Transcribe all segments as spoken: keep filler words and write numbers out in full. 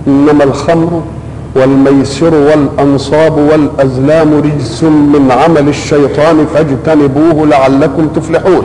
إنما الخمر والميسر والأنصاب والأزلام رجس من عمل الشيطان فاجتنبوه لعلكم تفلحون.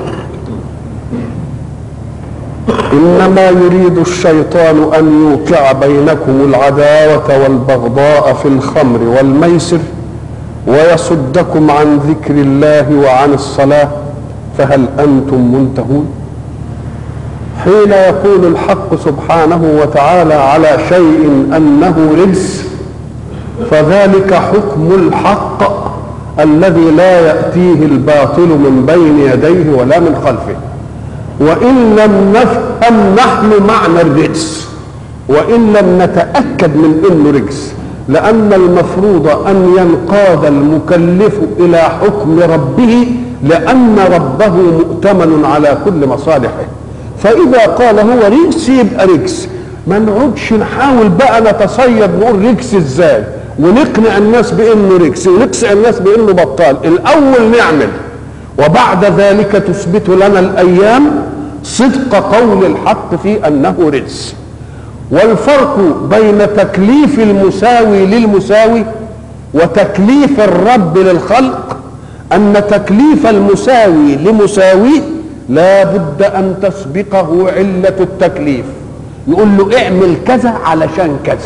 إنما يريد الشيطان أن يوقع بينكم العداوة والبغضاء في الخمر والميسر ويصدكم عن ذكر الله وعن الصلاة فهل أنتم منتهون؟ حين يقول الحق سبحانه وتعالى على شيء أنه رجس فذلك حكم الحق الذي لا يأتيه الباطل من بين يديه ولا من خلفه. وإن لم نفهم نحن معنى الرجس وإن لم نتأكد من إنه رجس، لأن المفروض أن ينقاد المكلف إلى حكم ربه لأن ربه مؤتمن على كل مصالحه. فإذا قال هو رجس يبقى رجس، ما نقعدش نحاول بقى نتصيد نقول رجس ازاي ونقنع الناس بانه رجس ونقنع الناس بانه بطال. الاول نعمل وبعد ذلك تثبت لنا الايام صدق قول الحق في انه رجس. والفرق بين تكليف المساوي للمساوي وتكليف الرب للخلق ان تكليف المساوي لمساويه لا بد ان تسبقه علة التكليف، يقول له اعمل كذا علشان كذا.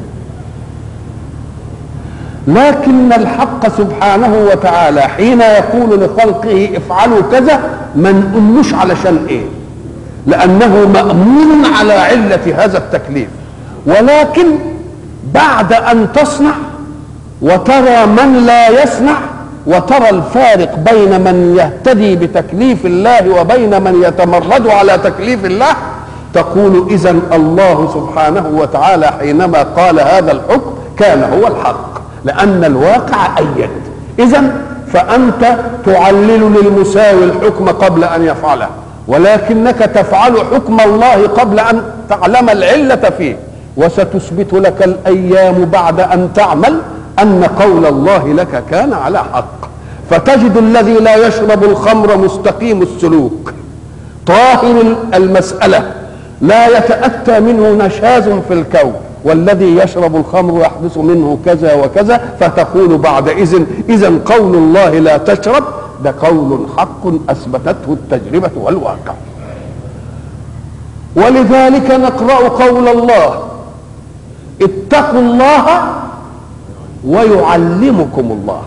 لكن الحق سبحانه وتعالى حين يقول لخلقه افعلوا كذا ما نقولوش علشان ايه، لانه مأمون على علة هذا التكليف. ولكن بعد ان تصنع وترى من لا يصنع وترى الفارق بين من يهتدي بتكليف الله وبين من يتمرد على تكليف الله، تقول إذن الله سبحانه وتعالى حينما قال هذا الحكم كان هو الحق، لأن الواقع أيد. إذن فأنت تعلل للمساوي الحكم قبل أن يفعله، ولكنك تفعل حكم الله قبل أن تعلم العلة فيه. وستثبت لك الأيام بعد أن تعمل أن قول الله لك كان على حق. فتجد الذي لا يشرب الخمر مستقيم السلوك طاهر المسألة لا يتأتى منه نشاز في الكون، والذي يشرب الخمر يحدث منه كذا وكذا، فتقول بعد إذن إذن قول الله لا تشرب ده قول حق أثبتته التجربة والواقع. ولذلك نقرأ قول الله اتقوا الله ويعلمكم الله.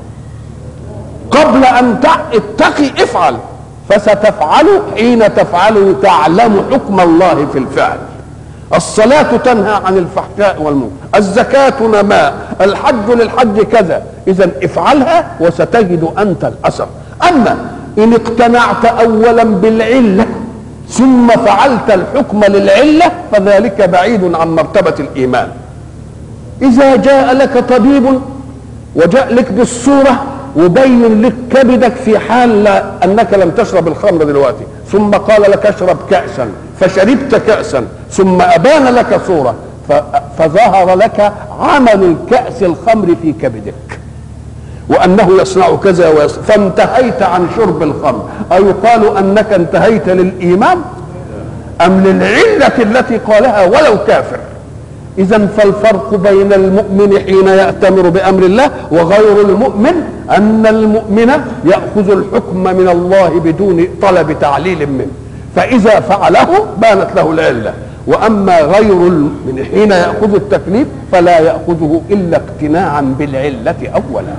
قبل أن اتقي افعل، فستفعل حين تفعل تعلم حكم الله في الفعل. الصلاة تنهى عن الفحشاء والمنكر، الزكاة نماء، الحج للحج كذا. إذن افعلها وستجد أنت الأثر. أما إن اقتنعت أولا بالعلة ثم فعلت الحكم للعلة فذلك بعيد عن مرتبة الإيمان. إذا جاء لك طبيب وجاء لك بالصورة وبين لك كبدك في حال أنك لم تشرب الخمر دلوقتي، ثم قال لك اشرب كأسا فشربت كأسا، ثم أبان لك صورة فظهر لك عمل الكأس الخمر في كبدك وأنه يصنع كذا ويصنع، فانتهيت عن شرب الخمر. أيقال أنك انتهيت للإيمان أم للعلة التي قالها ولو كافر؟ إذن فالفرق بين المؤمن حين يأتمر بأمر الله وغير المؤمن أن المؤمن يأخذ الحكم من الله بدون طلب تعليل منه، فإذا فعله بانت له العلة. وأما غير المؤمن حين يأخذ التكليف فلا يأخذه إلا اقتناعا بالعلة أولا.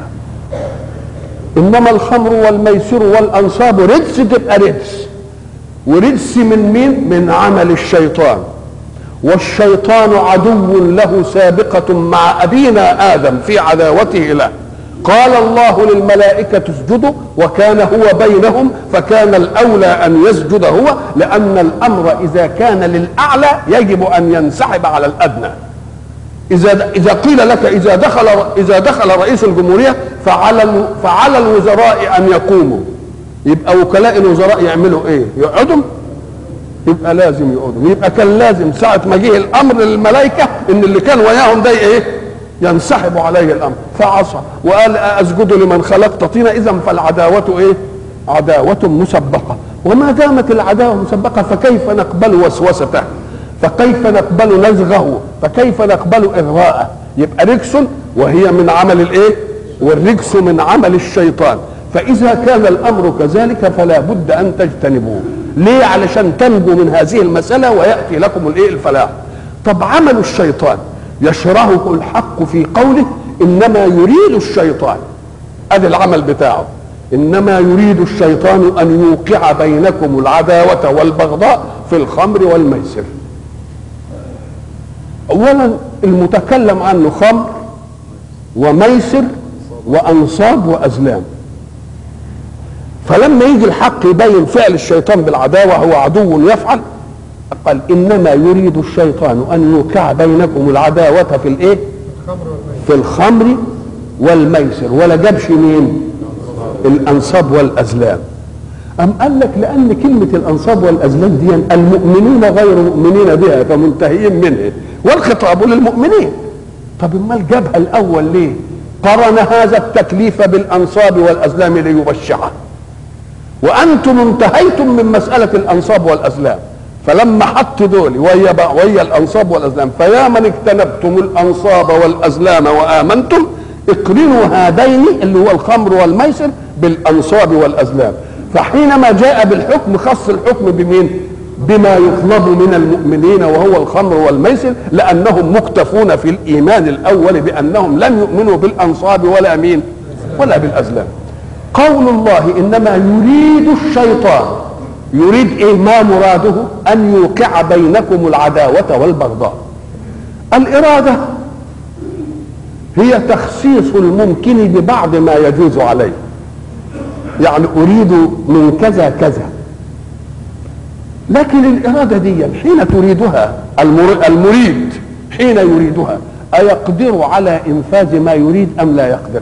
إنما الخمر والميسر والأنصاب رجس، تبقى رجس. ورجس من مين؟ من عمل الشيطان. والشيطان عدو له سابقة مع أبينا آدم في عداوته له. قال الله للملائكة اسجدوا وكان هو بينهم، فكان الأولى أن يسجد هو، لأن الأمر إذا كان للأعلى يجب أن ينسحب على الأدنى. إذا إذا قيل لك إذا دخل إذا دخل رئيس الجمهورية فعلى فعلى الوزراء أن يقوموا، يبقى وكلاء الوزراء يعملوا إيه؟ يقعدوا؟ يبقى لازم يقعدوا. يبقى كان لازم ساعة ما جه الأمر للملائكة إن اللي كان وياهم ده إيه؟ ينسحب عليه الأمر، فعصى وقال أسجد لمن خلقت طينا. إذا فالعداوة إيه؟ عداوة مسبقة. وما دامت العداوة مسبقة فكيف نقبل وسوسته؟ فكيف نقبل نزغه؟ فكيف نقبل إغراءه؟ يبقى رجس وهي من عمل الايه؟ والرجس من عمل الشيطان. فإذا كان الأمر كذلك فلا بد أن تجتنبوه. ليه؟ علشان تنجوا من هذه المسألة ويأتي لكم الايه؟ الفلاح. طب عمل الشيطان يشرحه الحق في قوله إنما يريد الشيطان، ادي العمل بتاعه، إنما يريد الشيطان أن يوقع بينكم العداوة والبغضاء في الخمر والميسر. أولا المتكلم عنه خمر وميسر وأنصاب وأزلام. فلما يجي الحق يبين فعل الشيطان بالعداوة هو عدو يفعل، قال إنما يريد الشيطان أن يوقع بينكم العداوة في الإيه؟ في الخمر والميسر. ولا جابش مين؟ الأنصاب والأزلام. أم قال لك لأن كلمة الأنصاب والأزلام دي المؤمنون غير مؤمنين بها فمنتهيين منها، والخطاب للمؤمنين. طب امال جابها الأول ليه؟ قرن هذا التكليف بالأنصاب والأزلام ليبشعه، وأنتم انتهيتم من مسألة الأنصاب والأزلام، فلما حط دول ويا ويا الأنصاب والأزلام فيا من اجتنبتم الأنصاب والأزلام وآمنتم اقرنوا هذين اللي هو الخمر والميسر بالأنصاب والأزلام. فحينما جاء بالحكم خص الحكم بمين؟ بما يطلب من المؤمنين وهو الخمر والميسر، لأنهم مكتفون في الإيمان الأول بأنهم لم يؤمنوا بالأنصاب ولا مين؟ ولا بالأزلام. قول الله إنما يريد الشيطان، يريد إيه؟ ما مراده؟ أن يوقع بينكم العداوة والبغضاء. الإرادة هي تخصيص الممكن ببعض ما يجوز عليه. يعني أريد من كذا كذا، لكن الإرادة دي حين تريدها المريد حين يريدها أيقدر على إنفاذ ما يريد أم لا يقدر؟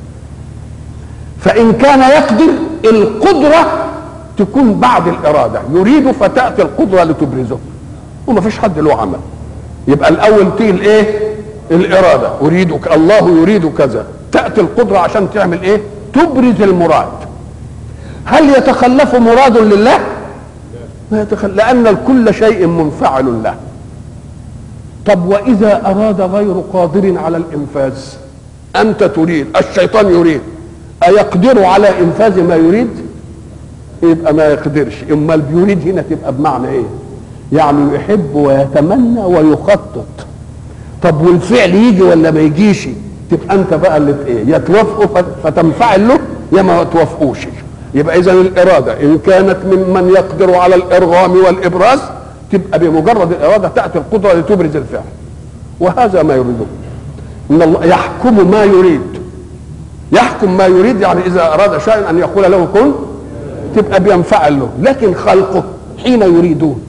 فإن كان يقدر القدرة تكون بعد الإرادة، يريد فتأتي القدرة لتبرزه، وما فيش حد له عمل. يبقى الأول تيجي الإيه؟ الإرادة، أريدك، الله يريد كذا، تأتي القدرة عشان تعمل إيه؟ تبرز المراد. هل يتخلف مراد لله؟ ما يتخلف، لأن الكل شيء منفعل له. طب وإذا أراد غير قادر على الإنفاذ، أنت تريد، الشيطان يريد، أيقدر على إنفاذ ما يريد؟ يبقى ما يقدرش. أمال بيريد هنا تبقى بمعنى إيه؟ يعني يحب ويتمنى ويخطط. طب والفعل يجي ولا ما يجيش؟ تبقى أنت بقى اللي إيه؟ يا توافقه فتنفعل له يا ما توافقوش. يبقى إذا الإرادة إن كانت ممن يقدر على الإرغام والإبراز تبقى بمجرد الإرادة تأتي القدرة لتبرز الفعل، وهذا ما يريده. إن الله يحكم ما يريد. يحكم ما يريد يعني إذا أراد شيئا أن يقول له كن تبقى بينفعل له. لكن خلقه حين يريدون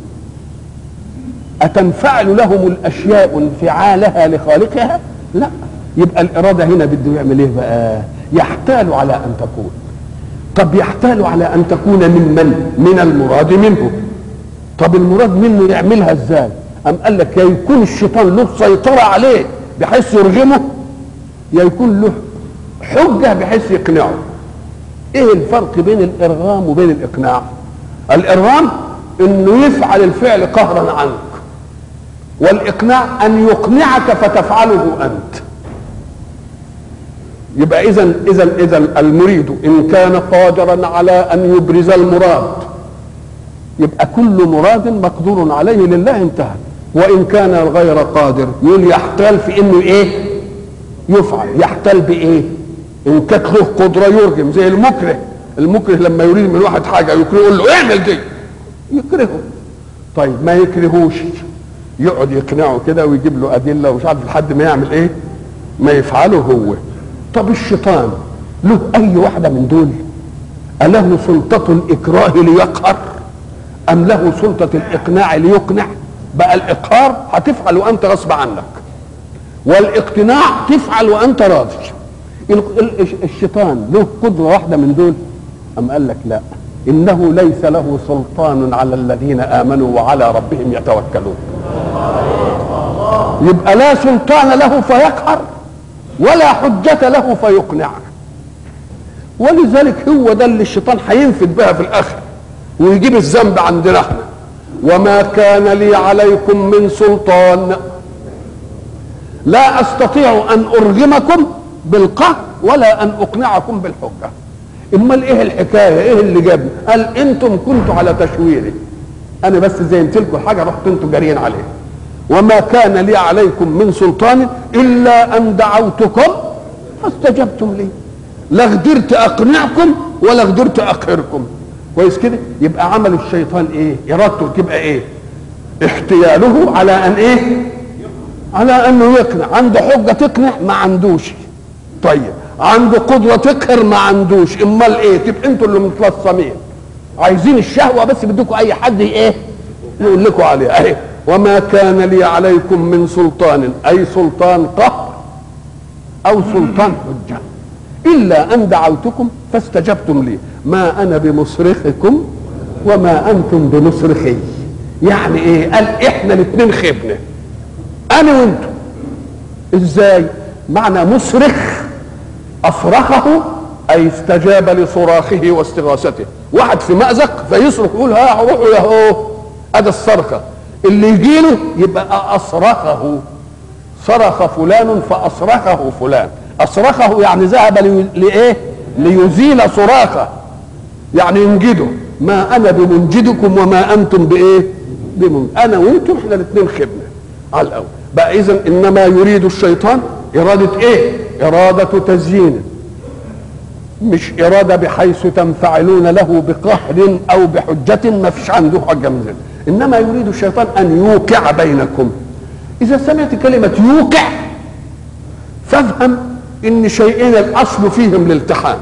أتنفعل لهم الأشياء انفعالها لخالقها؟ لا. يبقى الإرادة هنا بده يعمل إيه بقى؟ يحتال على أن تكون. طب يحتال على أن تكون من من؟ من المراد منه. طب المراد منه يعملها إزاي؟ أم قال لك يا يكون الشيطان له سيطرة عليه بحيث يرغمه، يا يكون له حجة بحيث يقنعه. إيه الفرق بين الإرغام وبين الإقناع؟ الإرغام إنه يفعل الفعل قهرا عنك، والإقناع أن يقنعك فتفعله أنت. يبقى إذن إذن إذن المريد إن كان قادرا على أن يبرز المراد يبقى كل مراد مقدور عليه لله انتهى. وإن كان غير قادر يقول يحتال في إنه إيه؟ يفعل. يحتال بإيه؟ إن كانت له قدرة يرغم، زي المكره. المكره لما يريد من واحد حاجة يكره يقول له اعمل دي، يكرهه. طيب ما يكرهوش، يقعد يقنعه كده ويجيب له أدلة ومش عارف لحد ما يعمل إيه؟ ما يفعله هو. طب الشيطان له أي واحدة من دول؟ أله سلطة الإكراه ليقهر أم له سلطة الإقناع ليقنع؟ بقى الإقهار هتفعل وأنت غصب عنك، والاقتناع تفعل وأنت راضي. الشيطان له قدرة واحدة من دول؟ أم قال لك لا، إنه ليس له سلطان على الذين آمنوا وعلى ربهم يتوكلون. يبقى لا سلطان له فيقهر ولا حجة له فيقنع. ولذلك هو ده اللي الشيطان هينفذ بها في الآخر ويجيب الذنب عندنا احنا. وما كان لي عليكم من سلطان، لا استطيع ان ارغمكم بالقهر ولا ان اقنعكم بالحجه. امال ايه الحكايه؟ ايه اللي جابني؟ قال انتم كنتوا على تشويري، انا بس زينت لكم حاجه رحتوا انتوا جاريين عليها. وما كان لي عليكم من سلطان الا ان دعوتكم فاستجبتم لي، لا قدرت اقنعكم ولا قدرت اقهركم. كويس كده؟ يبقى عمل الشيطان ايه؟ ارادته تبقى ايه؟ احتياله على ان ايه؟ على انه يقنع. عنده حجه تقنع ما عندوش، طيب عنده قدره تقهر ما عندوش. امال ايه؟ تبقى انتوا اللي متلصمين عايزين الشهوه بس، بدكم اي حد ايه يقول لكم عليها. اهي وما كان لي عليكم من سلطان، اي سلطان قهر او سلطان حجه، الا ان دعوتكم فاستجبتم لي، ما انا بمصرخكم وما انتم بمصرخي. يعني ايه؟ قال احنا الاثنين خبنا، انا وانتم. ازاي؟ معنى مصرخ اصرخه اي استجاب لصراخه واستغاثته. واحد في مأزق فيصرخ يقول ها روحوا يا هو، ادي الصرخه. اللي يجيله يبقى اصرخه، صرخ فلان فاصرخه فلان. اصرخه يعني ذهب لايه؟ ليزيل صراخه، يعني ينجده. ما انا بمنجدكم وما انتم بايه؟ بمنجد. انا وانتم احنا الاثنين خبنا على الاول. بقى اذا انما يريد الشيطان اراده ايه؟ اراده تزيين، مش اراده بحيث تنفعلون له بقهر او بحجه، ما فيش عنده حجه من ذلك. انما يريد الشيطان ان يوقع بينكم. اذا سمعت كلمه يوقع فافهم ان شيئين الاصل فيهم الالتحام،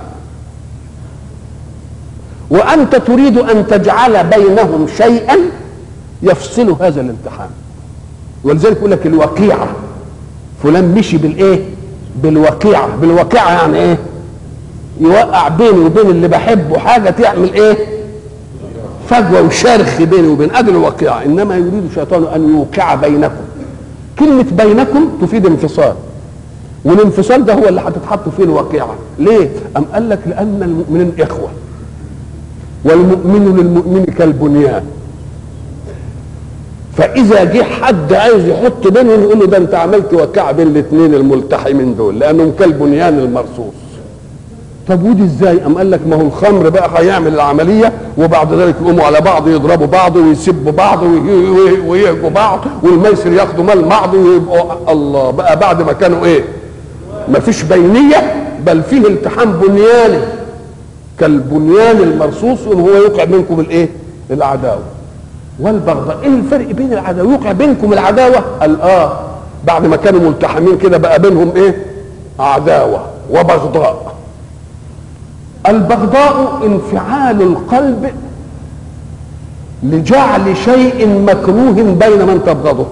وانت تريد ان تجعل بينهم شيئا يفصل هذا الالتحام. ولذلك يقول لك الوقيعه، فلان مشي بالايه؟ بالوقيعه. بالوقيعه يعني ايه؟ يوقع بيني وبين اللي بحبه حاجه تعمل ايه؟ فجوه وشرخ بيني وبين، ادي الوقيعه. انما يريد الشيطان ان يوقع بينكم. كلمه بينكم تفيد انفصال، والانفصال ده هو اللي هتتحط فيه الوقيعه. ليه؟ ام قال لك لان المؤمنين اخوه، والمؤمن للمؤمن كالبنيان. فاذا جه حد عايز يحط بينهم يقول له ده انت عملت وقيعه بين الاثنين الملتحمين دول، لانهم كالبنيان المرصوص. طب ودي ازاي؟ ام قال لك ما هو الخمر بقى هيعمل العمليه، وبعد ذلك يقوموا على بعض يضربوا بعض ويسبوا بعض ويهجوا بعض، والميسر ياخدوا مال بعض ويبقوا الله بقى بعد ما كانوا ايه؟ ما فيش بينيه، بل فيه التحام بنياني كالبنيان المرصوص، وهو يوقع بينكم الايه؟ العداوه والبغضاء. ايه الفرق بين العداوه؟ يوقع بينكم العداوه، قال اه بعد ما كانوا ملتحمين كده بقى بينهم ايه؟ عداوه وبغضاء. البغضاء انفعال القلب لجعل شيء مكروه بين من تبغضه،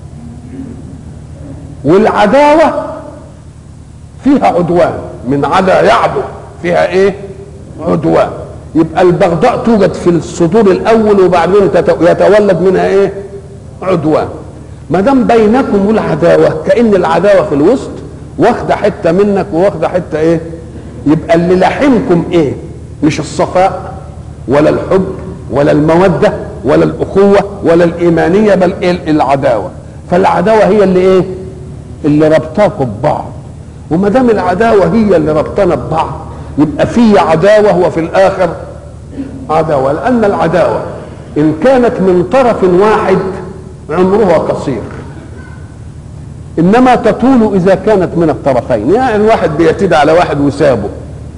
والعداوه فيها عدوان، من عدا يعدو فيها ايه؟ عدوان. يبقى البغضاء توجد في الصدور الاول وبعدين يتولد منها ايه؟ عدوان. ما دام بينكم العداوه، كأن العداوه في الوسط واخده حته منك وواخده حته ايه؟ يبقى اللي لاحمكم ايه؟ مش الصفاء ولا الحب ولا الموده ولا الاخوه ولا الايمانيه، بل إيه؟ العداوه. فالعداوه هي اللي ايه؟ اللي ربطاكم ببعض. وما دام العداوه هي اللي ربطنا ببعض، يبقى في عداوه وفي الاخر عداوه. لان العداوه ان كانت من طرف واحد عمرها قصير، انما تطول اذا كانت من الطرفين. يعني الواحد بيعتدي على واحد وسابه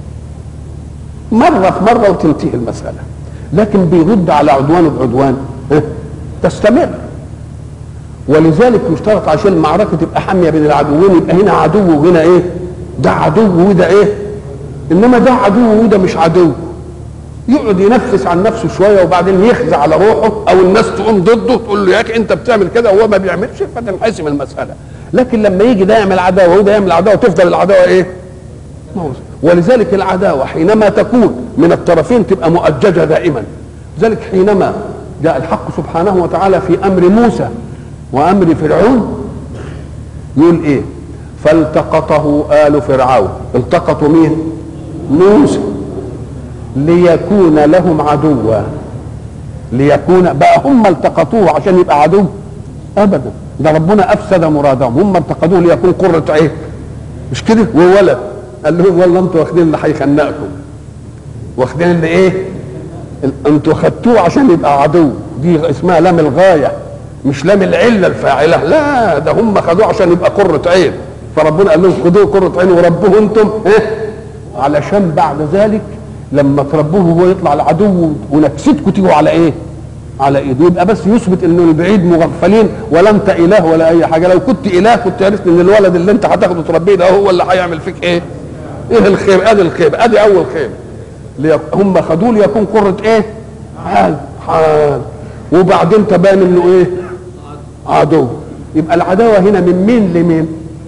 مره في مره وتنتهي المساله، لكن بيرد على عدوان بعدوان تستمر. ولذلك يشترط عشان المعركه تبقى حاميه بين العدوين، يبقى هنا عدو وهنا ايه؟ ده عدو وده ايه؟ انما ده عدو وده مش عدو. يقعد ينفس عن نفسه شويه وبعدين يخزع على روحه، او الناس تقوم ضده تقول له يا اخي انت بتعمل كده وهو ما بيعملش، فتنحسم المساله. لكن لما يجي ده يعمل عداوه وده يعمل عداوه، تفضل العداوه ايه؟ موزن. ولذلك العداوه حينما تكون من الطرفين تبقى مؤججه دائما. لذلك حينما جاء الحق سبحانه وتعالى في امر موسى وامر فرعون يقول ايه؟ فالتقطه آل فرعون. التقطوا مين؟ موسى، ليكون لهم عدوا. ليكون بقى هم التقطوه عشان يبقى عدو؟ ابدا، ده ربنا افسد مرادهم، هم التقطوه ليكون قرة عين، مش كده؟ وولد قال لهم والله انتوا واخدين اللي هيخنقكم، واخدين اللي ايه؟ انتوا خدتوه عشان يبقى عدو، دي اسمها لام الغايه مش لام العله الفاعله، لا ده هم خدوه عشان يبقى قرة عين، فربنا قال لهم خدوه قرة عين وربوه انتم ايه؟ علشان بعد ذلك لما تربوه هو يطلع العدو ونكستكم تيجوا على ايه؟ على ايده، يبقى بس يثبت انه البعيد مغفلين ولا انت اله ولا اي حاجه، لو كنت اله كنت عرفت ان الولد اللي انت هتاخده تربيه ده هو اللي هيعمل فيك ايه؟ ايه الخير؟ ادي الخير، ادي اول خير. هم خدوه ليكون قرة ايه؟ حال حال، وبعدين تبان انه ايه؟ عدو. يبقى العداوه هنا من مين لمين؟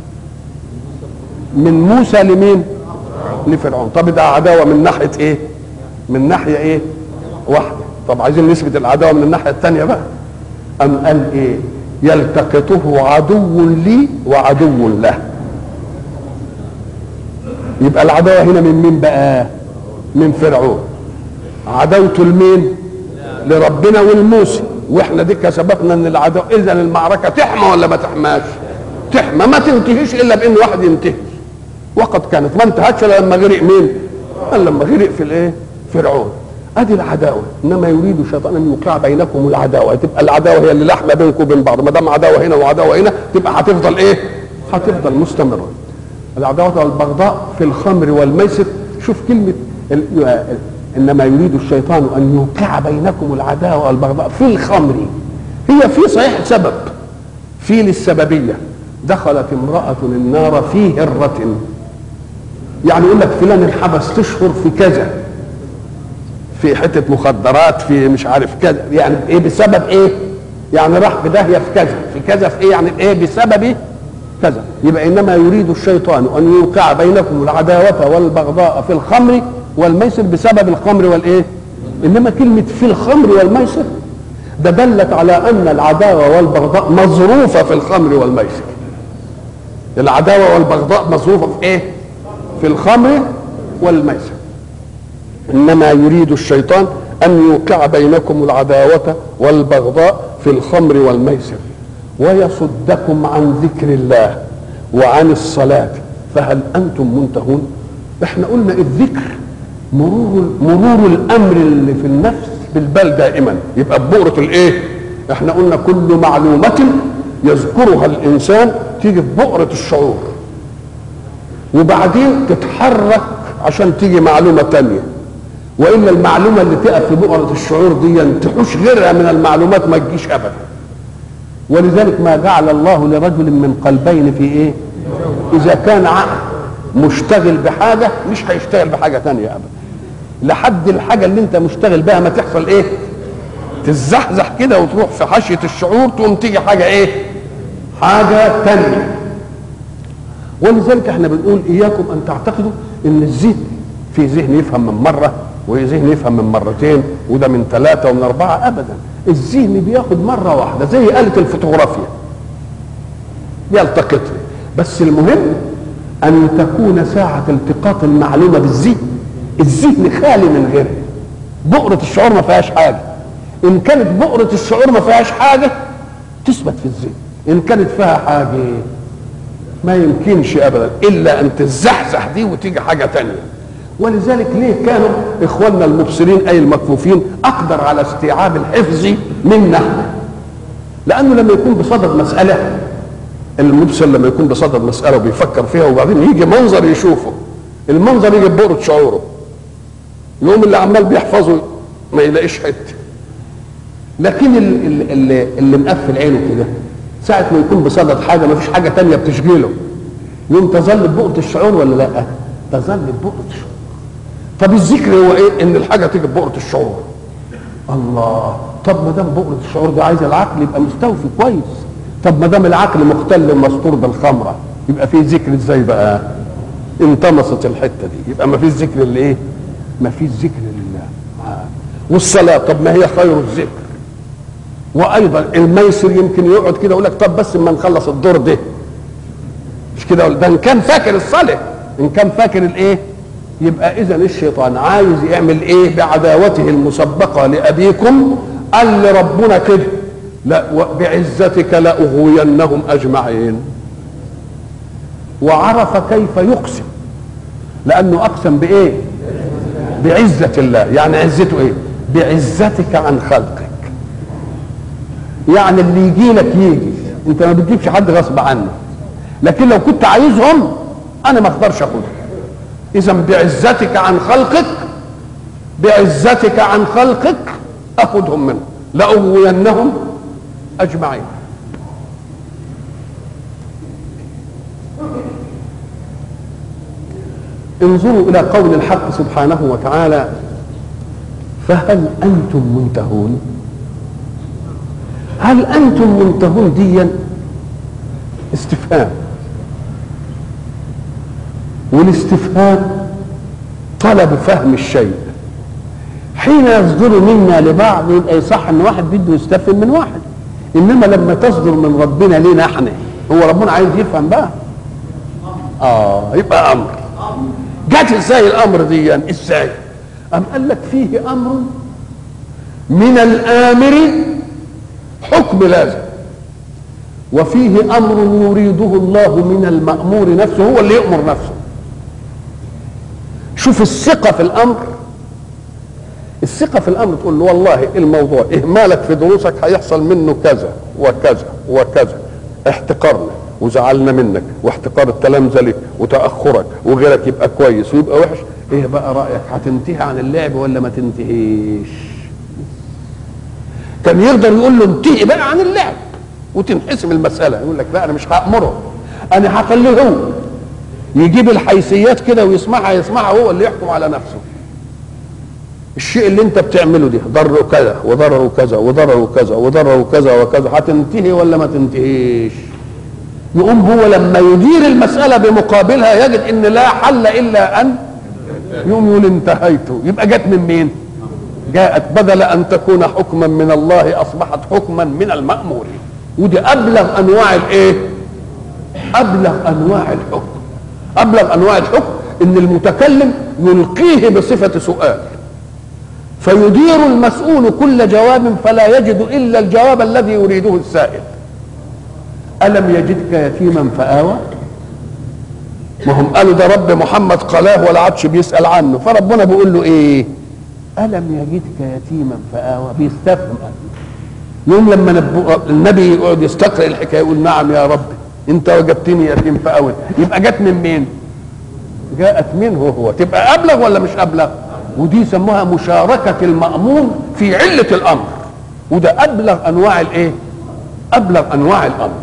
من موسى لمين؟ لفرعون. طب ده عداوه من ناحيه ايه؟ من ناحيه ايه؟ واحده. طب عايزين نثبت العداوه من الناحيه الثانيه بقى. ام قال ايه؟ يلتقطه عدو لي وعدو له. يبقى العداوه هنا من مين بقى؟ من فرعون. عداوته لمين؟ لربنا والموسى، واحنا دي سبقنا ان العداوه، اذا المعركه تحمى ولا ما تحماش؟ تحمى، ما تنتهيش الا بان واحد ينتهي، وقد كانت ما انتهتش لما غرق مين؟ قال لما غرق في الايه؟ فرعون. ادي العداوه، انما يريد الشيطان ان يوقع بينكم العداوه، تبقى العداوه هي اللي لحمه بينكم وبين بعض، ما دام عداوه هنا وعداوه هنا تبقى هتفضل ايه؟ هتفضل مستمره. العداوه والبغضاء في الخمر والميسر. شوف كلمه انما يريد الشيطان ان يوقع بينكم العداوه والبغضاء في الخمر، هي في صحيح سبب، في للسببيه. دخلت امراه النار في هره، يعني يقول لك فلان انحبس تشهر في كذا، في حته مخدرات، في مش عارف كذا، يعني ايه؟ بسبب ايه؟ يعني راح في داهيه في كذا، في كذا في ايه؟ يعني ايه؟ بسبب كذا. يبقى انما يريد الشيطان ان يوقع بينكم العداوه والبغضاء في الخمر والميسر بسبب الخمر والايه؟ انما كلمه في الخمر والميسر ده دلت على ان العداوه والبغضاء مظروفه في الخمر والميسر. العداوه والبغضاء مظروفه في ايه؟ في الخمر والميسر. انما يريد الشيطان ان يوقع بينكم العداوه والبغضاء في الخمر والميسر ويصدكم عن ذكر الله وعن الصلاه فهل انتم منتهون. احنا قلنا الذكر مرور مرور الامر اللي في النفس بالبال دائما، يبقى ببؤره الايه؟ احنا قلنا كل معلومه يذكرها الانسان تيجي في بؤره الشعور، وبعدين تتحرك عشان تيجي معلومه تانية، والا المعلومه اللي تقف في بؤره الشعور دي تحوش غيرها من المعلومات ما تجيش ابدا. ولذلك ما جعل الله لرجل من قلبين في ايه؟ اذا كان عقل مشتغل بحاجه مش هيشتغل بحاجه تانية ابدا، لحد الحاجه اللي انت مشتغل بها ما تحصل ايه؟ تزحزح كده وتروح في حاشيه الشعور، تقوم تيجي حاجه ايه؟ حاجه تانية. ولذلك احنا بنقول اياكم ان تعتقدوا ان الذهن في ذهن يفهم من مره وذهن يفهم من مرتين وده من ثلاثه ومن اربعه، ابدا. الذهن بياخد مره واحده زي آلة الفوتوغرافيا يلتقط. بس المهم ان تكون ساعه التقاط المعلومه بالذهن الذهن خالي من غيره، بؤره الشعور ما فيهاش حاجه. ان كانت بؤره الشعور ما فيهاش حاجه تثبت في الذهن، ان كانت فيها حاجه ما يمكنش ابدا الا ان تزحزح دي وتيجي حاجه تانية. ولذلك ليه كانوا اخواننا المبصرين اي المكفوفين اقدر على استيعاب الحفظ منا؟ لانه لما يكون بصدد مساله، المبصر لما يكون بصدد مساله وبيفكر فيها وبعدين يجي منظر يشوفه، المنظر يجي ببؤره شعوره، يقوم اللي عمال بيحفظه ما يلاقيش حته. لكن اللي, اللي, اللي مقفل عينه كده ساعه ما يكون بصدد حاجه ما فيش حاجه تانية بتشغله، يقوم تظل ببؤره الشعور ولا لا؟ تظل ببؤره الشعور. طب الذكر هو ايه؟ ان الحاجه تيجي ببؤره الشعور. الله، طب ما دام بؤره الشعور دي عايز العقل يبقى مستوفي كويس. طب ما دام العقل مختل ومستور بالخمره يبقى في ذكر ازاي بقى؟ انطمست الحته دي، يبقى ما فيش ذكر لايه؟ ما فيش ذكر لله. والصلاه طب ما هي خير الذكر. وايضا الميسر يمكن يقعد كده يقول لك طب بس اما نخلص الدور ده، مش كده؟ ده ان كان فاكر الصلاه، ان كان فاكر الايه؟ يبقى اذا الشيطان عايز يعمل ايه بعداوته المسبقه لابيكم؟ قال لربنا كده لا بعزتك لأغوينهم أجمعين، وعرف كيف يقسم لأنه أقسم بإيه؟ بعزة الله. يعني عزته إيه؟ بعزتك عن خلقك. يعني اللي يجي لك يجي، أنت ما بتجيبش حد غصب عنه، لكن لو كنت عايزهم أنا ما أقدرش أخدهم. إذا بعزتك عن خلقك، بعزتك عن خلقك أخذهم منه لأغوينهم أجمعين. انظروا إلى قول الحق سبحانه وتعالى: فهل أنتم منتهون؟ هل أنتم منتهون ديا استفهام، والاستفهام طلب فهم الشيء. حين يصدر منا لبعض يبقى يصح ان واحد بده يستفهم من واحد، انما لما تصدر من ربنا لينا احنا، هو ربنا عايز يفهم بقى؟ اه يبقى امر. جت ازاي الامر دي؟ ازاي؟ ام قال لك فيه امر من الامر حكم لازم، وفيه امر يريده الله من المامور نفسه، هو اللي يامر نفسه. شوف الثقه في الامر، الثقه في الامر تقول له والله الموضوع اهمالك في دروسك هيحصل منه كذا وكذا وكذا، احتقارنا وزعلنا منك واحتقار التلامذه لك وتاخرك وغيرك يبقى كويس ويبقى وحش، ايه بقى رايك؟ هتنتهي عن اللعب ولا ما تنتهيش؟ كان يقدر يقول له انتهي بقى عن اللعب وتنحسم المساله، يقول لك لا انا مش هامره، انا هخليه هو يجيب الحيثيات كده ويسمعها يسمعها هو اللي يحكم على نفسه. الشيء اللي انت بتعمله ده ضره كذا وضرره كذا وضرره كذا وضرره كذا وكذا، هتنتهي ولا ما تنتهيش؟ يقوم هو لما يدير المسألة بمقابلها يجد ان لا حل الا ان يقوم يقول انتهيت. يبقى جت من مين؟ جاءت بدل ان تكون حكما من الله اصبحت حكما من المأمور، ودي ابلغ انواع الايه؟ ابلغ انواع الحكم. ابلغ انواع الحكم ان المتكلم يلقيه بصفة سؤال فيدير المسؤول كل جواب فلا يجد الا الجواب الذي يريده السائل. ألم يجدك يتيما فآوى؟ ما هم قالوا ده رب محمد قالاه ولا عادش بيسأل عنه، فربنا بيقول له ايه؟ ألم يجدك يتيما فآوى، بيستفهم. يوم لما النبي يقعد يستقرأ الحكاية يقول نعم يا رب انت وجدتني يتيم فآوى، يبقى جت من مين؟ جاءت منه هو. تبقى أبلغ ولا مش أبلغ؟ ودي يسموها مشاركة المأمور في علة الأمر، وده أبلغ أنواع الإيه؟ أبلغ أنواع الأمر.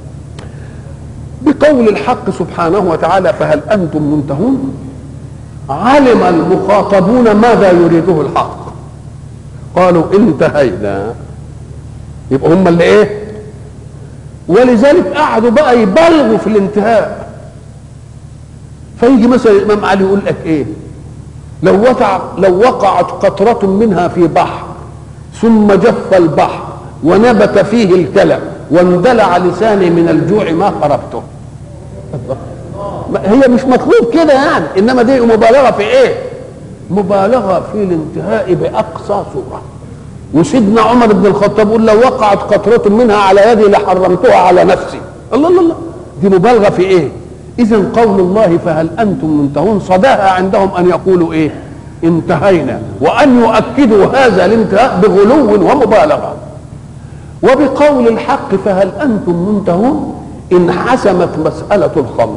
بقول الحق سبحانه وتعالى فهل أنتم منتهون، علم المخاطبون ماذا يريده الحق، قالوا انتهينا. يبقى هم اللي ايه؟ ولذلك قعدوا بقى يبالغوا في الانتهاء. فيجي مثلا الإمام علي يقول لك ايه؟ لو وقع لو وقعت قطرة منها في بحر ثم جف البحر ونبت فيه الكلى واندلع لساني من الجوع ما قربته. هي مش مطلوب كده يعني، انما دي مبالغه في ايه؟ مبالغه في الانتهاء باقصى صوره. وسيدنا عمر بن الخطاب يقول لو وقعت قطره منها على يدي لحرمتها على نفسي. الله الله الله، دي مبالغه في ايه؟ اذا قول الله فهل انتم منتهون صداها عندهم ان يقولوا ايه؟ انتهينا، وان يؤكدوا هذا الانتهاء بغلو ومبالغه. وبقول الحق فهل أنتم منتهون انحسمت مسألة الخمر.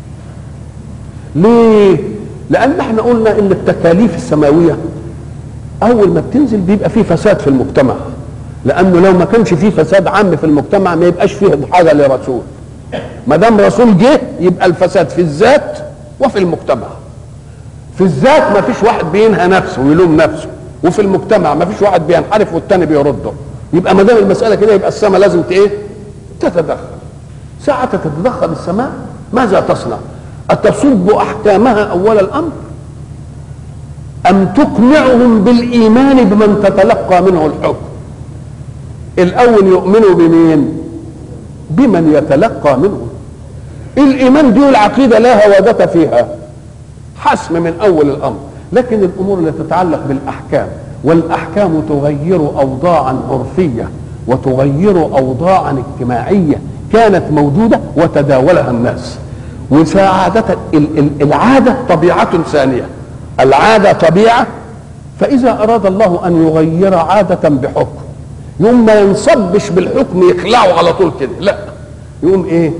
ليه؟ لأن احنا قلنا إن التكاليف السماوية أول ما بتنزل بيبقى فيه فساد في المجتمع، لأنه لو ما كانش فيه فساد عام في المجتمع ما يبقاش فيه حاجة لرسول. ما دام رسول جه يبقى الفساد في الذات وفي المجتمع. في الذات ما فيش واحد بينهى نفسه ويلوم نفسه، وفي المجتمع ما فيش واحد بينحرف والتاني بيرده. يبقى ما دام المسألة كده يبقى السماء لازم ايه؟ تتدخل. ساعة تتدخل السماء ماذا تصنع؟ أتصب أحكامها أول الأمر أم تقنعهم بالإيمان بمن تتلقى منه الحكم؟ الأول يؤمنوا بمين؟ بمن يتلقى منه. الإيمان دي العقيدة لا هوادة فيها، حسم من أول الأمر. لكن الأمور التي تتعلق بالأحكام والاحكام تغير اوضاعا عرفيه وتغير اوضاعا اجتماعيه كانت موجوده وتداولها الناس. وسعادة العاده طبيعه ثانيه، العاده طبيعه، فاذا اراد الله ان يغير عاده بحكم يقوم ما ينصبش بالحكم يخلعه على طول كده، لا، يقوم ايه؟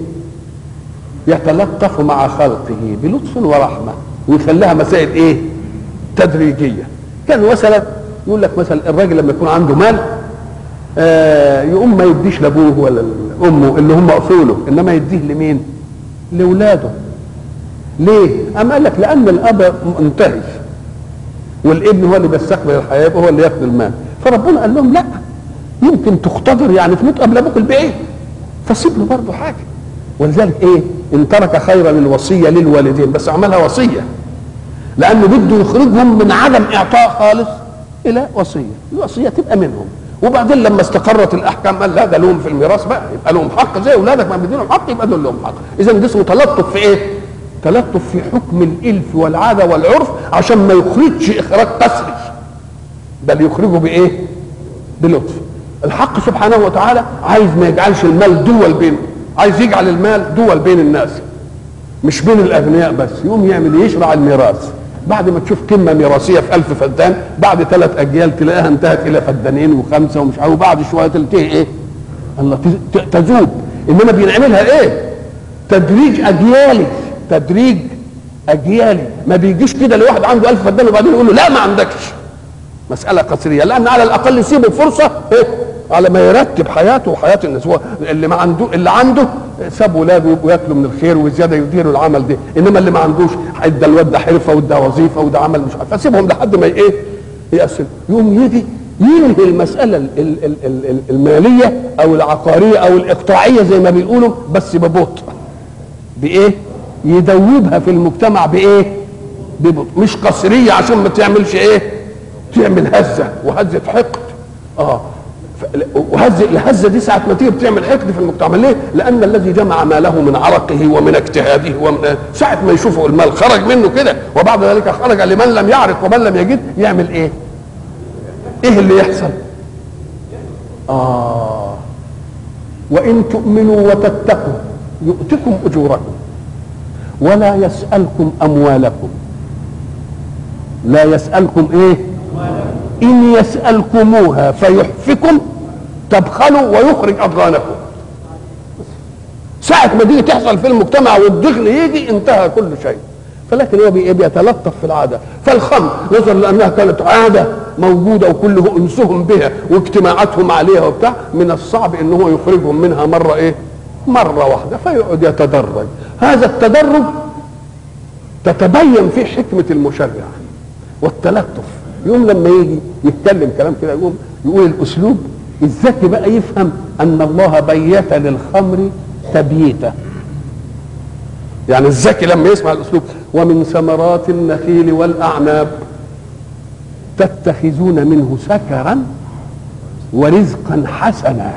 يتلطف مع خلقه بلطف ورحمه ويخليها مسائل ايه؟ تدريجيه. كان مثلا يقول لك مثلا الراجل لما يكون عنده مال آه يقوم ما يديش لابوه ولا لامه اللي هم اصوله، انما يديه لمين؟ لاولاده. ليه؟ أم قال لك لان الاب منتهي والابن هو اللي بيستقبل الحياه يبقى هو اللي ياخذ المال، فربنا قال لهم لا، يمكن تختبر يعني تموت قبل ابوك البعيد فسيب له برضه حاجه. ولذلك ايه؟ ان ترك خيرا الوصيه للوالدين، بس عملها وصيه لانه بده يخرجهم من عدم اعطاء خالص الى وصيه، الوصيه تبقى منهم. وبعدين لما استقرت الاحكام قال لا ده لهم في الميراث بقى، يبقى لهم حق زي اولادك ما بيدينهم حق يبقى دول لهم حق. اذا ده اسمه تلطف في ايه؟ تلطف في حكم الالف والعاده والعرف عشان ما يخرجش اخراج قسري، بل يخرجه بايه؟ بلطف. الحق سبحانه وتعالى عايز ما يجعلش المال دول بينه، عايز يجعل المال دول بين الناس مش بين الاغنياء بس. يقوم يعمل يشرع الميراث بعد ما تشوف قمه ميراثيه في ألف فدان، بعد ثلاث اجيال تلاقيها انتهت الى فدانين وخمسه ومش عارف، وبعد شويه تنتهي ايه؟ الله تذوب. انما بنعملها ايه؟ تدريج اجيالي، تدريج اجيالي، ما بيجيش كده لواحد عنده ألف فدان وبعدين يقول له لا ما عندكش. مساله قصريه، لان على الاقل يسيبه فرصه ايه؟ على ما يرتب حياته وحياه الناس. هو اللي ما عنده اللي عنده ساب ولاده وياكلوا من الخير وزياده يديروا العمل ده، انما اللي ما عندوش ادى الواد ده حرفه وده وظيفه وده عمل مش عارف، فسيبهم لحد ما ايه؟ يقسم. يوم يجي ينهي المساله ال ال ال ال الماليه او العقاريه او الاقطاعيه زي ما بيقولوا، بس ببطء. بايه؟ يدوبها في المجتمع بايه؟ ببطء، مش قصريه عشان ما تعملش ايه؟ تعمل هزه وهزه حقد. اه وهزه الهزه دي ساعه ما تيجي بتعمل حقد في المجتمع. ليه؟ لان الذي جمع ماله من عرقه ومن اجتهاده ومن ساعه ما يشوفه المال خرج منه كده وبعد ذلك خرج لمن لم يعرق ومن لم يجد، يعمل ايه؟ ايه اللي يحصل؟ اه وان تؤمنوا وتتقوا يؤتكم اجوركم ولا يسالكم اموالكم. لا يسالكم ايه؟ إن يسألكموها فيحفكم تبخلوا ويخرج أضغانكم. ساعة ما دي تحصل في المجتمع والدخل يجي انتهى كل شيء. فلكن هو بيتلطف في العادة. فالخمر نظرا لأنها كانت عادة موجودة وكله أنسهم بها واجتماعاتهم عليها وبتاع، من الصعب إن هو يخرجهم منها مرة إيه؟ مرة واحدة، فيقعد يتدرج. هذا التدرج تتبين فيه حكمة المشرع والتلطف. يوم لما يجي يتكلم كلام كده يقوم يقول الاسلوب الذكي بقى يفهم ان الله بيت للخمر تبييتا. يعني الذكي لما يسمع الاسلوب ومن ثمرات النخيل والاعناب تتخذون منه سكرا ورزقا حسنا.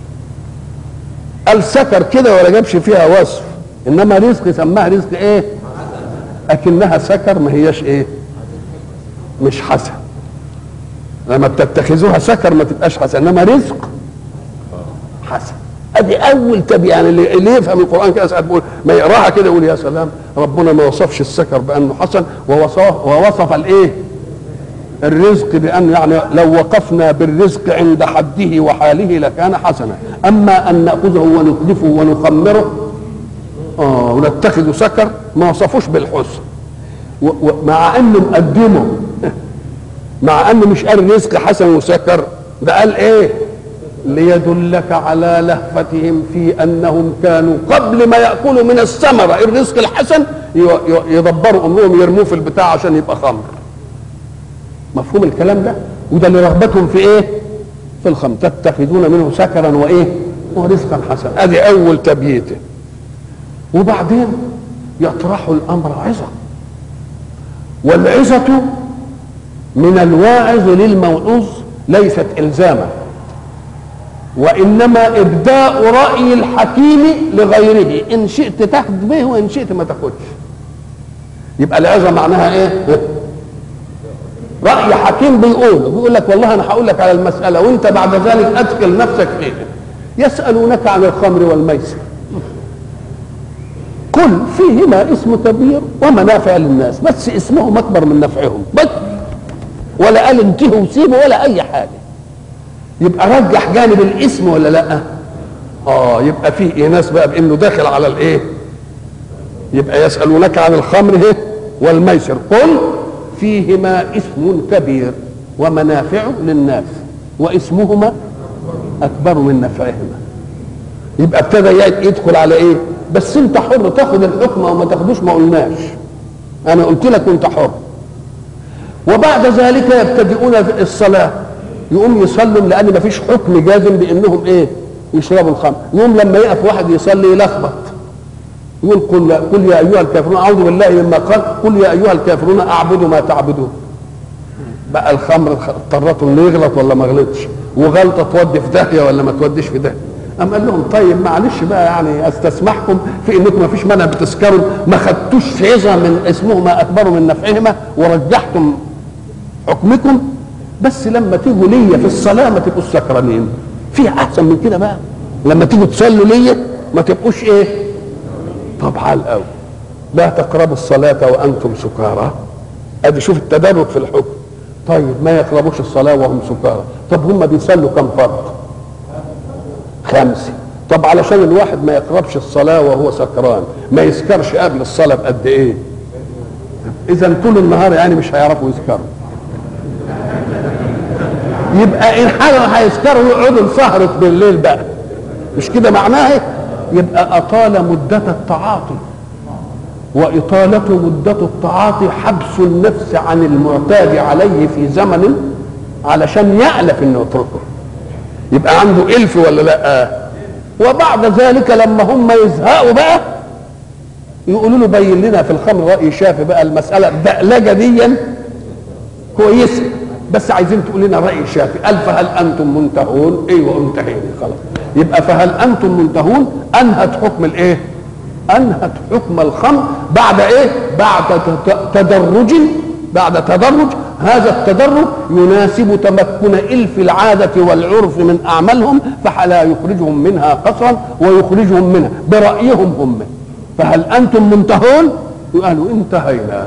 قال سكر كده ولا جابش فيها وصف، انما رزق سماها رزق ايه؟ اكنها سكر ما هياش ايه؟ مش حسن. لما بتتخذوها سكر ما تبقاش حسن، انما رزق حسن. ادي اول تبي. يعني اللي, اللي يفهم القران كده ساعات بيقول ما يقراها كده يقول يا سلام، ربنا ما وصفش السكر بانه حسن ووصف ووصف الايه؟ الرزق بانه يعني لو وقفنا بالرزق عند حده وحاله لكان حسنا، اما ان ناخذه ونتلفه ونخمره اه ونتخذه سكر ما وصفوش بالحسن. ومع انه مقدمه مع انه مش قال رزق حسن وسكر، ده قال ايه؟ ليدلك على لهفتهم في انهم كانوا قبل ما ياكلوا من الثمره الرزق الحسن يدبروا امرهم يرموه في البتاع عشان يبقى خمر. مفهوم الكلام ده؟ وده اللي رغبتهم في ايه؟ في الخمر. تتخذون منه سكرا وايه؟ ورزقا حسنا. ادي اول تبييته. وبعدين يطرحوا الامر عظه، والعظه من الواعظ للموعوظ ليست الزاما، وانما ابداء راي الحكيم لغيره، ان شئت تاخذ به وان شئت ما تاخذش. يبقى العظه معناها ايه؟ رأي حكيم بيقول بيقول لك والله انا هقول لك على المسألة وانت بعد ذلك ادخل نفسك فيها. يسألونك عن الخمر والميسر قل فيهما اسم كبير ومنافع للناس، بس اسمهم اكبر من نفعهم بس، ولا قال انتهوا وسيبوا ولا اي حاجة. يبقى رجح جانب الاسم ولا لا؟ اه يبقى فيه إيه ناس بقى بانه داخل على الايه؟ يبقى يسألونك عن الخمر ايه والميسر قل فيهما اسم كبير ومنافع للناس واسمهما اكبر من نفعهما. يبقى ابتدى يدخل على ايه؟ بس انت حر تاخد الحكم او ما تاخدوش، ما قلناش، انا قلت لك وانت حر. وبعد ذلك يبتدئون الصلاه، يقوم يصلوا لان ما فيش حكم جازم بانهم ايه؟ يشربوا الخمر. يقوم لما يقف واحد يصلي يلخبط يقول قل قل يا ايها الكافرون، اعوذ بالله مما قال قل يا ايها الكافرون اعبد ما تعبدون. بقى الخمر اضطرته انه يغلط ولا ما غلطش، وغلطه تودي في داهيه ولا ما توديش في داهيه. قام قال لهم طيب معلش بقى يعني استسمحكم في انكم ما فيش مانع بتسكروا، ما خدتوش عظه من اسمهما اكبر من نفعهما ورجحتم حكمكم، بس لما تيجوا ليا في الصلاه ما تبقوش سكرانين. في احسن من كده بقى؟ لما تيجوا تصلوا ليا ما تبقوش ايه؟ طب حال قوي، لا تقربوا الصلاه وانتم سكارى. ادي شوف التدرج في الحكم. طيب ما يقربوش الصلاه وهم سكارى، طب هم بيصلوا كم فرض؟ خمسه. طب علشان الواحد ما يقربش الصلاه وهو سكران ما يسكرش قبل الصلاه بقد ايه؟ اذا طول النهار يعني مش هيعرفوا يسكروا. يبقى ان حاجه هيسكروا يقعدوا سهرة بالليل بقى، مش كده معناه؟ يبقى اطال مده التعاطي، واطاله مده التعاطي حبس النفس عن المعتاد عليه في زمن علشان يألف انه يتركه. يبقى عنده الف ولا لا؟ وبعد ذلك لما هم يزهقوا بقى يقولوا له بين لنا في الخمر رأي شافي بقى، المسألة الدقلجة دي كويسة بس عايزين تقول لنا رأي شافي. قال فهل أنتم منتهون؟ ايوه انتهينا خلاص. يبقى فهل أنتم منتهون أنهت حكم الايه؟ أنهت حكم الخمر بعد ايه؟ بعد تدرج، بعد تدرج. هذا التدرج يناسب تمكن إلف العادة والعرف من أعمالهم، فلا يخرجهم منها قصرا ويخرجهم منها برأيهم هم. فهل أنتم منتهون؟ قالوا انتهينا.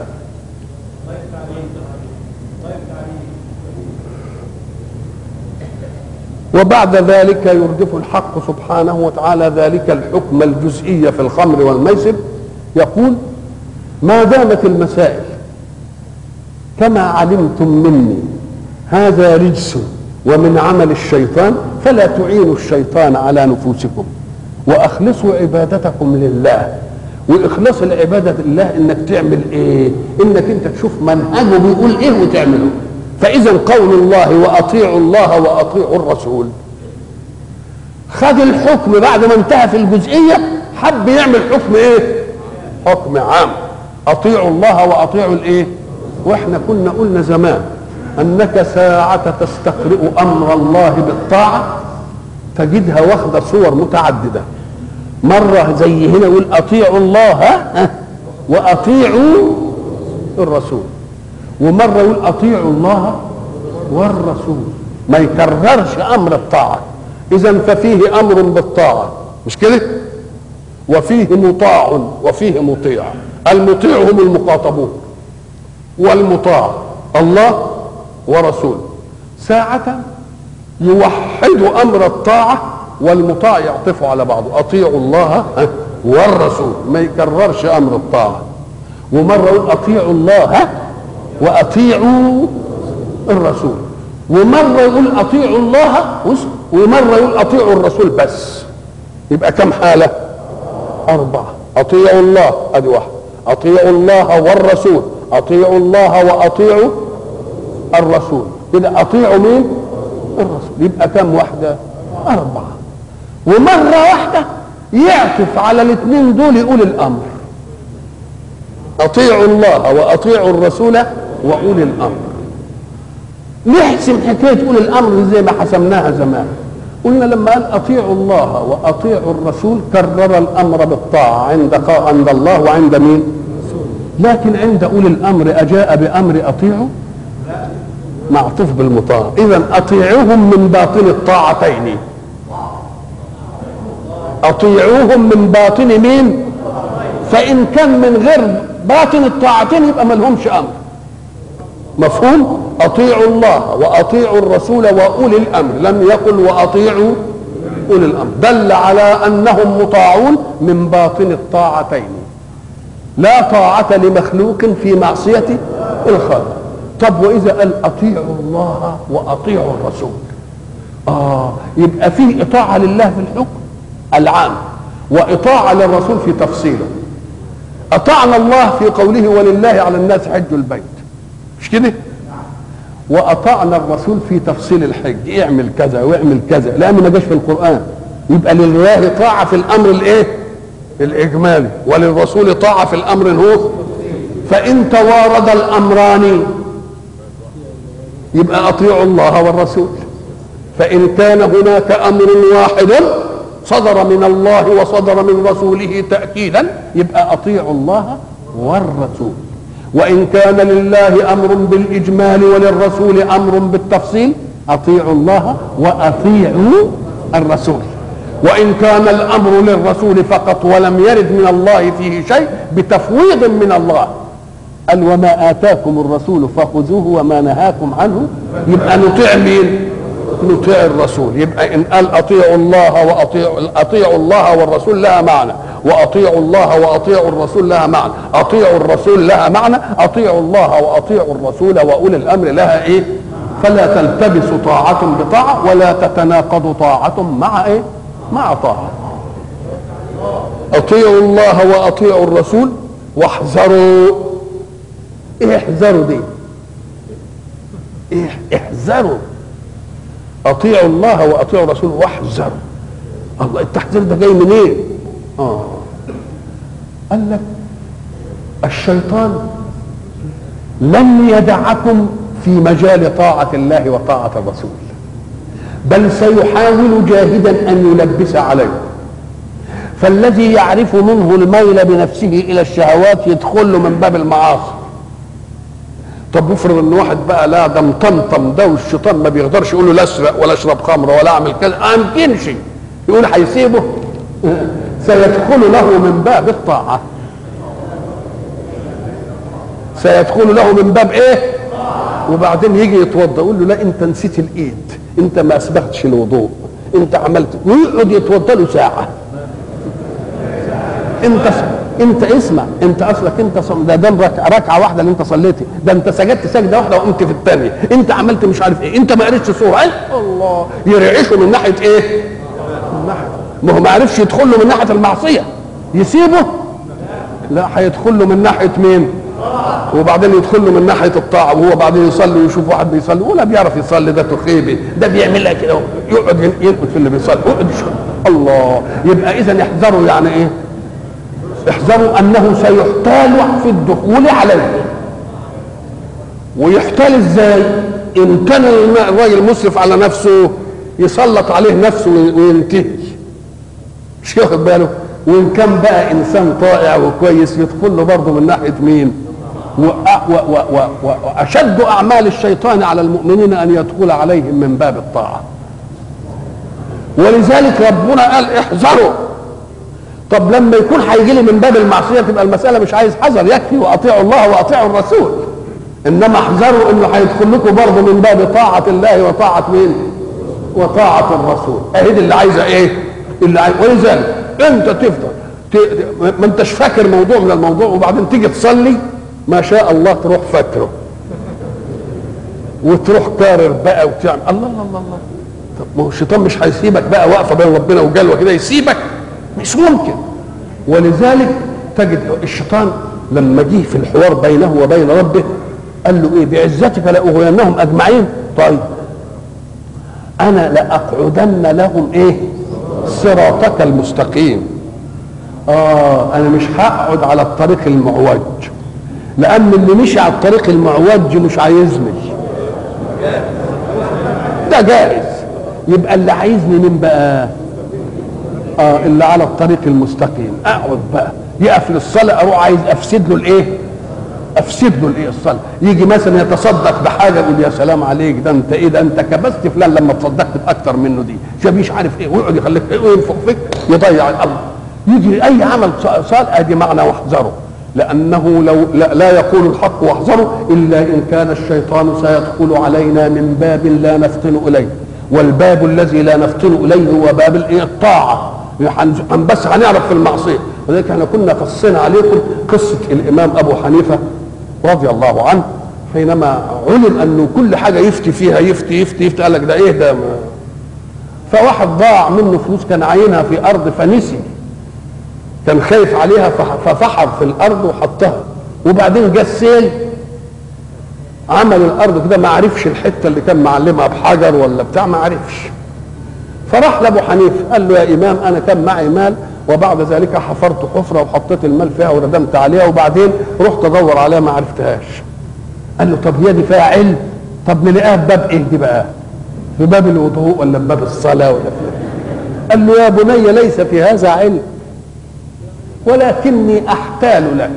وبعد ذلك يردف الحق سبحانه وتعالى ذلك الحكم الجزئي في الخمر والميسر، يقول ما دامت المسائل كما علمتم مني هذا رجس ومن عمل الشيطان فلا تعينوا الشيطان على نفوسكم واخلصوا عبادتكم لله. واخلاص العباده لله انك تعمل ايه؟ انك انت تشوف منهجه بيقول ايه وتعمله. فاذا قول الله واطيعوا الله واطيعوا الرسول خد الحكم بعد ما انتهى في الجزئيه، حب يعمل حكم ايه؟ حكم عام. اطيعوا الله واطيعوا الايه؟ واحنا كنا قلنا زمان انك ساعة تستقرئ امر الله بالطاعة تجدها واخدة صور متعددة. مرة زي هنا يقول اطيعوا الله واطيعوا الرسول، ومرة يقول اطيعوا الله والرسول، ما يكررش امر الطاعة. اذا ففيه امر بالطاعة مش كده؟ وفيه مطاع وفيه مطيع. المطيع هم المخاطبون والمطاع الله ورسوله. ساعة يوحد امر الطاعة والمطاع يعطف على بعضه، اطيعوا الله والرسول، ما يكررش امر الطاعة. ومرة يقول اطيعوا الله واطيعوا الرسول، ومرة يقول اطيعوا الله ومرة يقول اطيعوا الرسول بس. يبقى كم حالة؟ اربعة. اطيعوا الله ادي واحد، اطيعوا الله والرسول، اطيعوا الله واطيعوا الرسول. كده اطيعوا مين؟ الرسول. يبقى كم واحدة؟ اربعة. ومرة واحدة يعطف على الاثنين دول يقول الامر، اطيعوا الله واطيعوا الرسول واولي الامر. نحسم حكاية اولي الامر زي ما حسمناها زمان. قلنا لما قال اطيعوا الله واطيعوا الرسول كرر الامر بالطاعة عند عند الله وعند مين؟ لكن عند اولي الامر اجاء بامر اطيعوا معطوف بالمطاع. اذا اطيعوهم من باطن الطاعتين، اطيعوهم من باطن مين؟ فان كان من غير باطن الطاعتين يبقى ما لهمش امر. مفهوم؟ اطيعوا الله واطيعوا الرسول واولي الامر، لم يقل واطيعوا اولي الامر، دل على انهم مطاعون من باطن الطاعتين. لا طاعة لمخلوق في معصية الخالق. طب واذا قال اطيعوا الله واطيعوا الرسول، اه يبقى فيه اطاعة لله في الحكم العام واطاعة للرسول في تفصيله. اطعنا الله في قوله ولله على الناس حج البيت، مش كده؟ واطعنا الرسول في تفصيل الحج، اعمل كذا واعمل كذا، لان ما جاش في القرآن. يبقى لله طاعة في الامر الايه؟ الاجمالي، وللرسول طاعة في الامر هو. فان توارد الامران يبقى اطيعوا الله والرسول. فان كان هناك امر واحد صدر من الله وصدر من رسوله تأكيدا يبقى اطيعوا الله والرسول. وان كان لله امر بالاجمال وللرسول امر بالتفصيل اطيعوا الله واطيعوا الرسول. وان كان الامر للرسول فقط ولم يرد من الله فيه شيء بتفويض من الله، قال وما اتاكم الرسول فخذوه وما نهاكم عنه، يبقى نطيع مين؟ نطيع الرسول. يبقى ان قال اطيعوا الله واطيعوا اطيعوا الله والرسول لها معنى، واطيعوا الله واطيعوا الرسول لها معنى، اطيعوا الرسول لها معنى، اطيعوا الله واطيعوا الرسول واولي الامر لها ايه؟ فلا تلتبس طاعة بطاعة ولا تتناقض طاعة مع ايه؟ مع طاعة. اطيعوا الله واطيعوا الرسول واحذروا. ايه احذروا دي؟ ايه احذروا؟ اطيعوا الله واطيعوا الرسول واحذروا. الله، التحذير ده جاي منين؟ إيه؟ اه قال لك الشيطان لن يدعكم في مجال طاعة الله وطاعة الرسول، بل سيحاول جاهدا ان يلبس عليكم. فالذي يعرف منه الميل بنفسه الى الشهوات يدخل له من باب المعاصي. طب افرض ان واحد بقى لا ده مطمطم ده والشيطان ما بيقدرش يقول له لا اسرق ولا اشرب خمر ولا اعمل كذا، ما يمكنش يقول هيسيبه. سيدخل له من باب الطاعه، سيدخل له من باب ايه؟ وبعدين يجي يتوضا يقول له لا انت نسيت الايد، انت ما اسبغتش الوضوء، انت عملت، ويقعد يتوضا له ساعه. انت انت اسمع، انت اصلك انت صم... ده دام ركعه واحده اللي انت صليتي، ده انت سجدت سجده واحده وقمت في الثانيه، انت عملت مش عارف ايه، انت ما قريتش سوره ايه؟ الله يرعشه من ناحيه ايه؟ من ناحيه، ما هو ما عرفش يدخل له من ناحيه المعصيه يسيبه؟ لا، هيدخل له من ناحيه مين؟ وبعدين يدخل له من ناحيه الطاعه، وهو بعدين يصلي ويشوف واحد بيصلي ولا بيعرف يصلي، ده تخيبه، ده بيعملها كده يقعد ينقد في اللي بيصلي، يقعد الله. يبقى اذا احذروا، يعني ايه؟ احذروا انه سيحتال في الدخول عليه. ويحتال ازاي؟ ان كان الراجل مسرف على نفسه يسلط عليه نفسه وينتهي، مش ياخد باله. وان كان بقى انسان طائع وكويس يدخل له برضه من ناحيه مين؟ واشد اعمال الشيطان على المؤمنين ان يدخل عليهم من باب الطاعه. ولذلك ربنا قال احذروا. طب لما يكون هيجي لي من باب المعصيه تبقى المساله مش عايز حذر، يكفي واطيعوا الله واطيعوا الرسول. انما احذروا انه هيدخل لكم برضه من باب طاعه الله وطاعه مين؟ وطاعه الرسول. اهي دي اللي عايزه ايه؟ اللي عايز. ولذلك انت تفضل ت... ما انتش فاكر موضوع من الموضوع، وبعدين تيجي تصلي ما شاء الله تروح فاكره وتروح كارر بقى وتعمل الله الله الله الله. طب ما هو الشيطان مش هيسيبك بقى واقفه بين ربنا وجلوه كده يسيبك؟ مش ممكن. ولذلك تجد الشيطان لما جه في الحوار بينه وبين ربه قال له ايه؟ بعزتك لاغوينهم اجمعين. طيب انا لاقعدن لهم ايه؟ صراطك المستقيم. اه انا مش هقعد على الطريق المعوج، لان اللي مشي على الطريق المعوج مش عايزني، ده جائز. يبقى اللي عايزني مين بقى؟ اه اللي على الطريق المستقيم. اقعد بقى يقف للصلاه اروح عايز افسد له الايه؟ افسد له الايه الصلاه. يجي مثلا يتصدق بحاجه يقول يا سلام عليك، ده انت ايه، ده انت كبست فلان لما تصدقت باكثر منه دي، شو مش عارف ايه، ويقعد يخليك ايه وينفخ فيك يضيع الامر. يجي اي عمل صالح ادي معنى واحذره، لانه لو لا, لا يقول الحق واحذروا الا ان كان الشيطان سيدخل علينا من باب لا نفطن اليه، والباب الذي لا نفطن اليه هو باب الطاعه. بس هنعرف في المعصيه. ولذلك احنا كنا قصينا عليكم قصه الامام ابو حنيفه رضي الله عنه، حينما علم انه كل حاجه يفتي فيها يفتي يفتي يفتي قال لك ده ايه ده، فواحد ضاع منه فلوس كان عاينها في ارض فنسي، كان خايف عليها ففحر في الارض وحطها، وبعدين جه السيل عمل الارض كده ما عرفش الحته اللي كان معلمها بحجر ولا بتاع، ما عرفش. فراح لابو حنيفه قال له يا امام انا كان معي مال وبعد ذلك حفرت حفره وحطيت المال فيها وردمت عليها وبعدين رحت ادور عليها ما عرفتهاش. قال له طب هي دي فيها علم؟ طب نلاقيها في باب ايه دي بقى؟ في باب الوضوء ولا في باب الصلاه ولا في؟ قال له يا بني ليس في هذا علم ولكني احتال لك.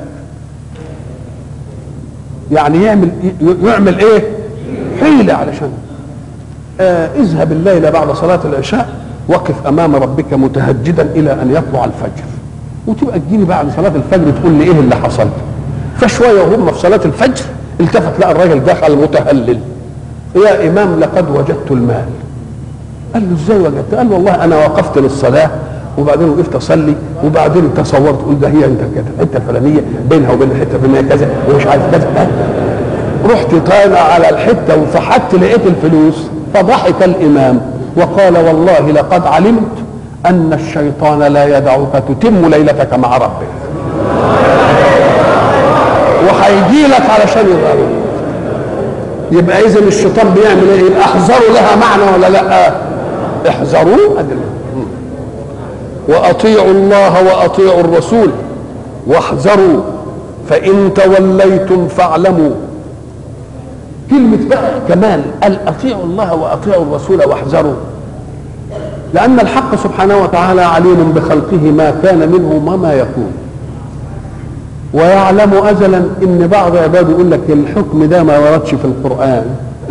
يعني يعمل يعمل ايه؟ حيله علشان آه اذهب الليله بعد صلاه العشاء وقف امام ربك متهجدا الى ان يطلع الفجر، وتبقى تجيني بعد صلاه الفجر تقول لي ايه اللي حصل. فشويه وهم في صلاه الفجر التفت لقى الراجل دخل متهلل، يا امام لقد وجدت المال. قال له ازاي وجدت؟ قال له والله انا وقفت للصلاه وبعدين وقفت اصلي وبعدين تصورت قلت ده هي انت كده الحته الفلانيه بينها وبين الحته الفلانيه كذا ومش عارف كذا. رحت طالع على الحته وفحت لقيت الفلوس. فضحك الامام وقال والله لقد علمت ان الشيطان لا يدعك تتم ليلتك مع ربك، وهيجي لك علشان يضربك. يبقى اذا الشيطان بيعمل ايه؟ يبقى احذروا لها معنى ولا لا؟ احذروا أدل. واطيعوا الله واطيعوا الرسول واحذروا فان توليتم فاعلموا. كلمة بقى كمان قال اطيعوا الله واطيعوا الرسول واحذروا، لان الحق سبحانه وتعالى عليم بخلقه ما كان منه وما يكون، ويعلم ازلا ان بعض عباده يقول لك الحكم ده ما وردش في القران.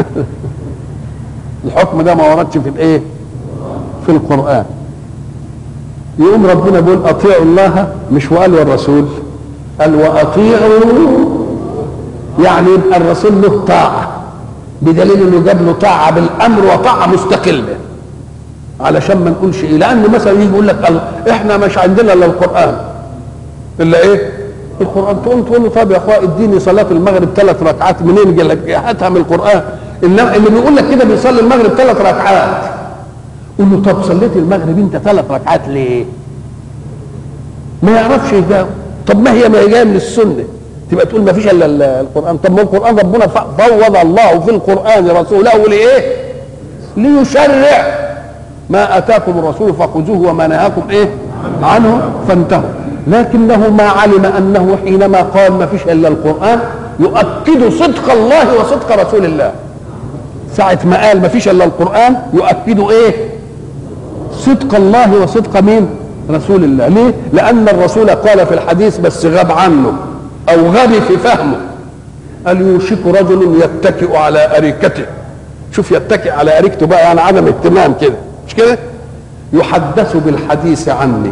الحكم ده ما وردش في الايه؟ في القران. يقوم ربنا بيقول اطيعوا الله، مش وقال والرسول، قال واطيعوا، يعني يبقى الرسول له طاعه بدليل انه جاب له طاعه بالامر وطاعه مستقله، علشان ما نقولش ايه. لان مثلا يجي يقول لك احنا مش عندنا الا القران، الا ايه؟ القران. تقوم تقول له طب يا اخويا اديني صلاه المغرب ثلاث ركعات منين؟ قال لك هاتها من القران. اللي بيقول لك كده بيصلي المغرب ثلاث ركعات، قول له طب صليت المغرب انت ثلاث ركعات ليه؟ ما يعرفش يجاوب. طب ما هي ما هي جايه من السنه، تبقى تقول ما فيش الا القران. طب ما القران ربنا فوض الله في القران رسوله لايه؟ ليشرع ما اتاكم الرسول فخذوه وما نهاكم ايه عنه فانتهوا. لكنه ما علم انه حينما قال ما فيش الا القران يؤكد صدق الله وصدق رسول الله. ساعه ما قال ما فيش الا القران يؤكد ايه؟ صدق الله وصدق مين؟ رسول الله. ليه؟ لان الرسول قال في الحديث بس غاب عنه او غبي في فهمه، قال يوشك رجل يتكئ على اريكته. شوف يتكئ على اريكته بقى يعني عدم اهتمام كده، مش كده؟ يحدث بالحديث عني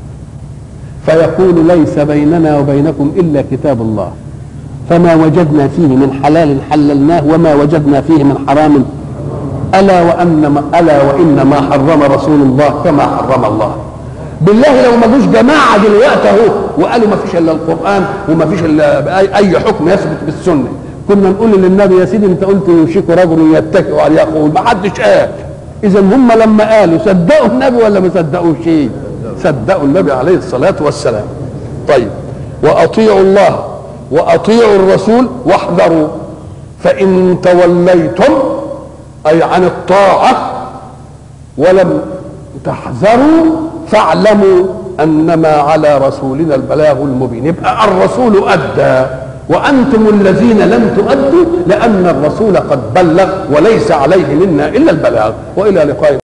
فيقول ليس بيننا وبينكم الا كتاب الله فما وجدنا فيه من حلال حللناه وما وجدنا فيه من حرام الا وان الا وان ما حرم رسول الله كما حرم الله. بالله لو ما جوش جماعه دلوقتي اهو وقالوا ما فيش الا القران وما فيش الا اي حكم يثبت بالسنه، كنا نقول للنبي يا سيدي انت قلت يوشك رجل يتكئ على يقول، ما حدش قال. اذا هم لما قالوا صدقوا النبي ولا ما صدقوش شيء؟ صدقوا النبي عليه الصلاه والسلام. طيب واطيعوا الله واطيعوا الرسول واحذروا فان توليتم اي عن الطاعه ولم تحذروا فاعلموا انما على رسولنا البلاغ المبين. يبقى الرسول ادى وانتم الذين لم تؤدوا لان الرسول قد بلغ وليس عليه منا الا البلاغ. والى لقاء